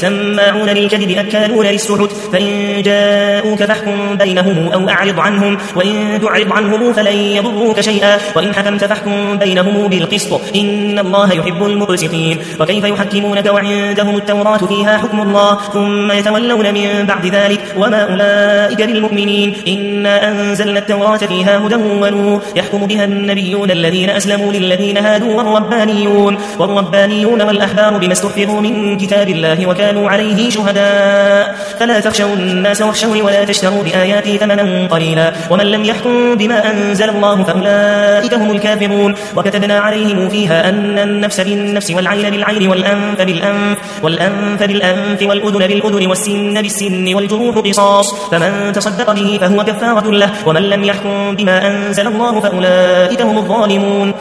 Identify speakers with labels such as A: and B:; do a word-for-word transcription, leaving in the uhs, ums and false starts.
A: سماعون للكذب أكالون للسحت فإن جاءوك فاحكم بينهم أو أعرض عنهم وإن تعرض عنهم فلن يضروك شيئا وإن حكمت فاحكم بينهم بالقسط إن الله يحب المقسطين وكيف يحكمونك وعندهم التوراة فيها حكم الله ثم يتولون من بعد ذلك وما أولئك بالمؤمنين إنا أنزلنا التوراة فيها هدى ونور يحكم بها النبيون الذين أسلموا للذين هادوا والربانيون والربانيون والأحبار بما استحفظوا من كتاب الله وكانوا عليه شهداء فلا تخشوا الناس واخشوني ولا تشتروا بآياتي ثمنا قليلا ومن لم يحكم بما أنزل الله فأولئك هم الكافرون وكتبنا عليهم فيها أن النفس بالنفس والعين بالعين والأنف بالأنف والأنف بالأنف والأذن بالأذن والسن بالسن والجروح قصاص فمن تصدق به فهو كفارة له ومن لم يحكم بما أنزل الله فأولئك هم الظالمون